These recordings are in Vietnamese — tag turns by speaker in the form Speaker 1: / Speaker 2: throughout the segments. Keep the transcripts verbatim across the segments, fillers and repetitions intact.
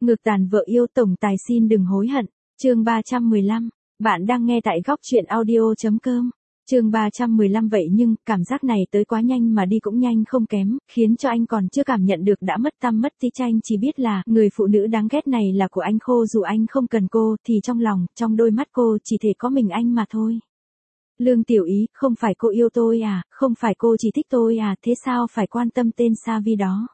Speaker 1: Ngược tàn vợ yêu tổng tài xin đừng hối hận. Chương ba trăm mười lăm. Bạn đang nghe tại góc truyện audio chấm com. Chương ba trăm mười lăm. Vậy nhưng, cảm giác này tới quá nhanh mà đi cũng nhanh không kém, khiến cho anh còn chưa cảm nhận được đã mất tăm mất tí. Anh chỉ biết là, người phụ nữ đáng ghét này là của anh. Khô dù anh không cần cô, thì trong lòng, trong đôi mắt cô chỉ thể có mình anh mà thôi. Lương Tiểu Ý, không phải cô yêu tôi à, không phải cô chỉ thích tôi à, thế sao phải quan tâm tên Sa Vi đó?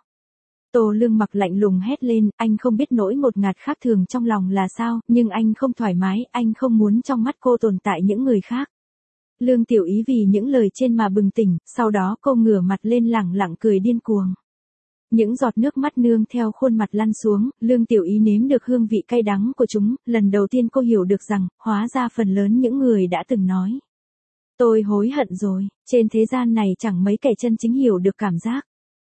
Speaker 1: Tô Lương Mặc lạnh lùng hét lên, anh không biết nỗi ngột ngạt khác thường trong lòng là sao, nhưng anh không thoải mái, anh không muốn trong mắt cô tồn tại những người khác. Lương Tiểu Ý vì những lời trên mà bừng tỉnh, sau đó cô ngửa mặt lên lẳng lặng cười điên cuồng. Những giọt nước mắt nương theo khuôn mặt lăn xuống, Lương Tiểu Ý nếm được hương vị cay đắng của chúng, lần đầu tiên cô hiểu được rằng, hóa ra phần lớn những người đã từng nói. Tôi hối hận rồi, trên thế gian này chẳng mấy kẻ chân chính hiểu được cảm giác.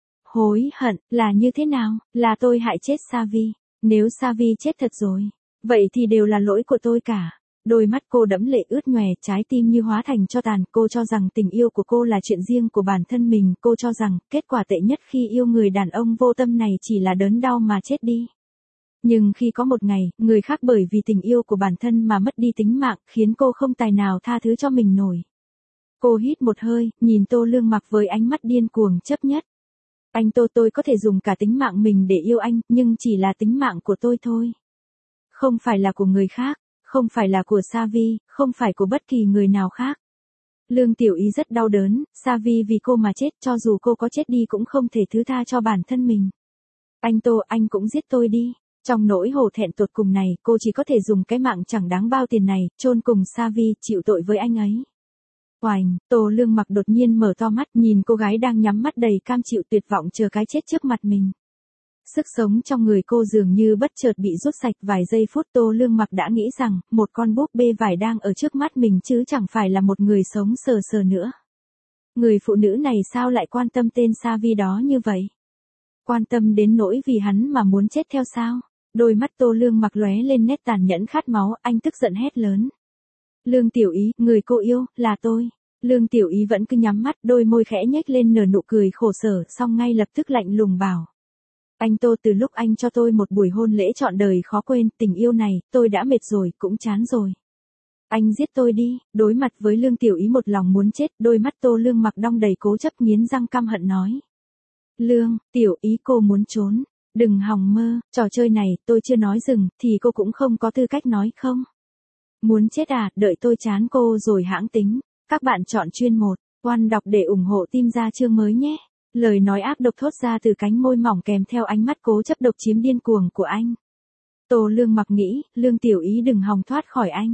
Speaker 1: Hối hận, là như thế nào, là tôi hại chết Sa Vi. Nếu Sa Vi chết thật rồi, vậy thì đều là lỗi của tôi cả. Đôi mắt cô đẫm lệ ướt nhòe, trái tim như hóa thành tro tàn. Cô cho rằng tình yêu của cô là chuyện riêng của bản thân mình. Cô cho rằng, kết quả tệ nhất khi yêu người đàn ông vô tâm này chỉ là đớn đau mà chết đi. Nhưng khi có một ngày, người khác bởi vì tình yêu của bản thân mà mất đi tính mạng, khiến cô không tài nào tha thứ cho mình nổi. Cô hít một hơi, nhìn Tô Lương Mặc với ánh mắt điên cuồng chấp nhất. Anh Tô, tôi có thể dùng cả tính mạng mình để yêu anh, nhưng chỉ là tính mạng của tôi thôi. Không phải là của người khác, không phải là của Sa Vi, không phải của bất kỳ người nào khác. Lương Tiểu Ý rất đau đớn, Sa Vi vì cô mà chết, cho dù cô có chết đi cũng không thể thứ tha cho bản thân mình. Anh Tô, anh cũng giết tôi đi. Trong nỗi hổ thẹn tột cùng này, cô chỉ có thể dùng cái mạng chẳng đáng bao tiền này, chôn cùng Sa Vi, chịu tội với anh ấy. Oành, Tô Lương Mặc đột nhiên mở to mắt, nhìn cô gái đang nhắm mắt đầy cam chịu tuyệt vọng chờ cái chết trước mặt mình. Sức sống trong người cô dường như bất chợt bị rút sạch. Vài giây phút Tô Lương Mặc đã nghĩ rằng, một con búp bê vải đang ở trước mắt mình chứ chẳng phải là một người sống sờ sờ nữa. Người phụ nữ này sao lại quan tâm tên Sa Vi đó như vậy? Quan tâm đến nỗi vì hắn mà muốn chết theo sao? Đôi mắt Tô Lương Mặc lóe lên nét tàn nhẫn khát máu, anh tức giận hét lớn. Lương Tiểu Ý, người cô yêu, là tôi. Lương Tiểu Ý vẫn cứ nhắm mắt, đôi môi khẽ nhếch lên nở nụ cười khổ sở, xong ngay lập tức lạnh lùng bảo. Anh Tô, từ lúc anh cho tôi một buổi hôn lễ trọn đời khó quên, tình yêu này, tôi đã mệt rồi, cũng chán rồi. Anh giết tôi đi. Đối mặt với Lương Tiểu Ý một lòng muốn chết, đôi mắt Tô Lương Mặc đong đầy cố chấp, nghiến răng căm hận nói. Lương Tiểu Ý, cô muốn trốn, đừng hòng mơ, trò chơi này, tôi chưa nói dừng, thì cô cũng không có tư cách nói không. Muốn chết à, đợi tôi chán cô rồi hãng tính. Các bạn chọn chuyên một, Oan đọc để ủng hộ team ra chương mới nhé. Lời nói ác độc thốt ra từ cánh môi mỏng kèm theo ánh mắt cố chấp độc chiếm điên cuồng của anh. Tô Lương Mặc nghĩ, Lương Tiểu Ý đừng hòng thoát khỏi anh.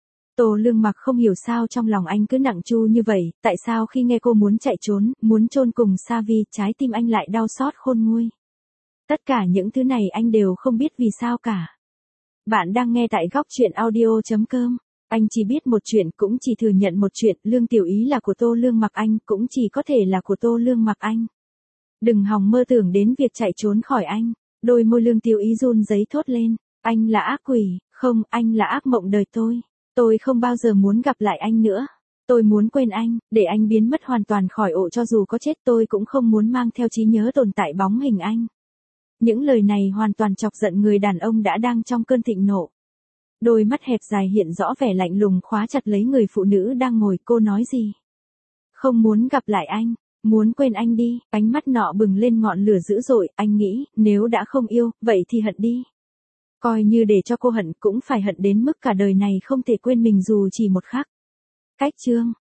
Speaker 1: Tô Lương Mặc không hiểu sao trong lòng anh cứ nặng chu như vậy, tại sao khi nghe cô muốn chạy trốn, muốn chôn cùng Sa Vi, trái tim anh lại đau xót khôn nguôi. Tất cả những thứ này anh đều không biết vì sao cả. Bạn đang nghe tại góc truyện audio chấm com. Anh chỉ biết một chuyện, cũng chỉ thừa nhận một chuyện, Lương Tiểu Ý là của Tô Lương Mặc anh, cũng chỉ có thể là của Tô Lương Mặc anh. Đừng hòng mơ tưởng đến việc chạy trốn khỏi anh. Đôi môi Lương Tiểu Ý run rẩy thốt lên, anh là ác quỷ, không, anh là ác mộng đời tôi. Tôi không bao giờ muốn gặp lại anh nữa. Tôi muốn quên anh, để anh biến mất hoàn toàn khỏi ổ, cho dù có chết tôi cũng không muốn mang theo trí nhớ tồn tại bóng hình anh. Những lời này hoàn toàn chọc giận người đàn ông đã đang trong cơn thịnh nộ. Đôi mắt hẹp dài hiện rõ vẻ lạnh lùng khóa chặt lấy người phụ nữ đang ngồi. Cô nói gì? Không muốn gặp lại anh, muốn quên anh đi. Ánh mắt nọ bừng lên ngọn lửa dữ dội. Anh nghĩ, nếu đã không yêu, vậy thì hận đi. Coi như để cho cô hận cũng phải hận đến mức cả đời này không thể quên mình dù chỉ một khắc. Cách chương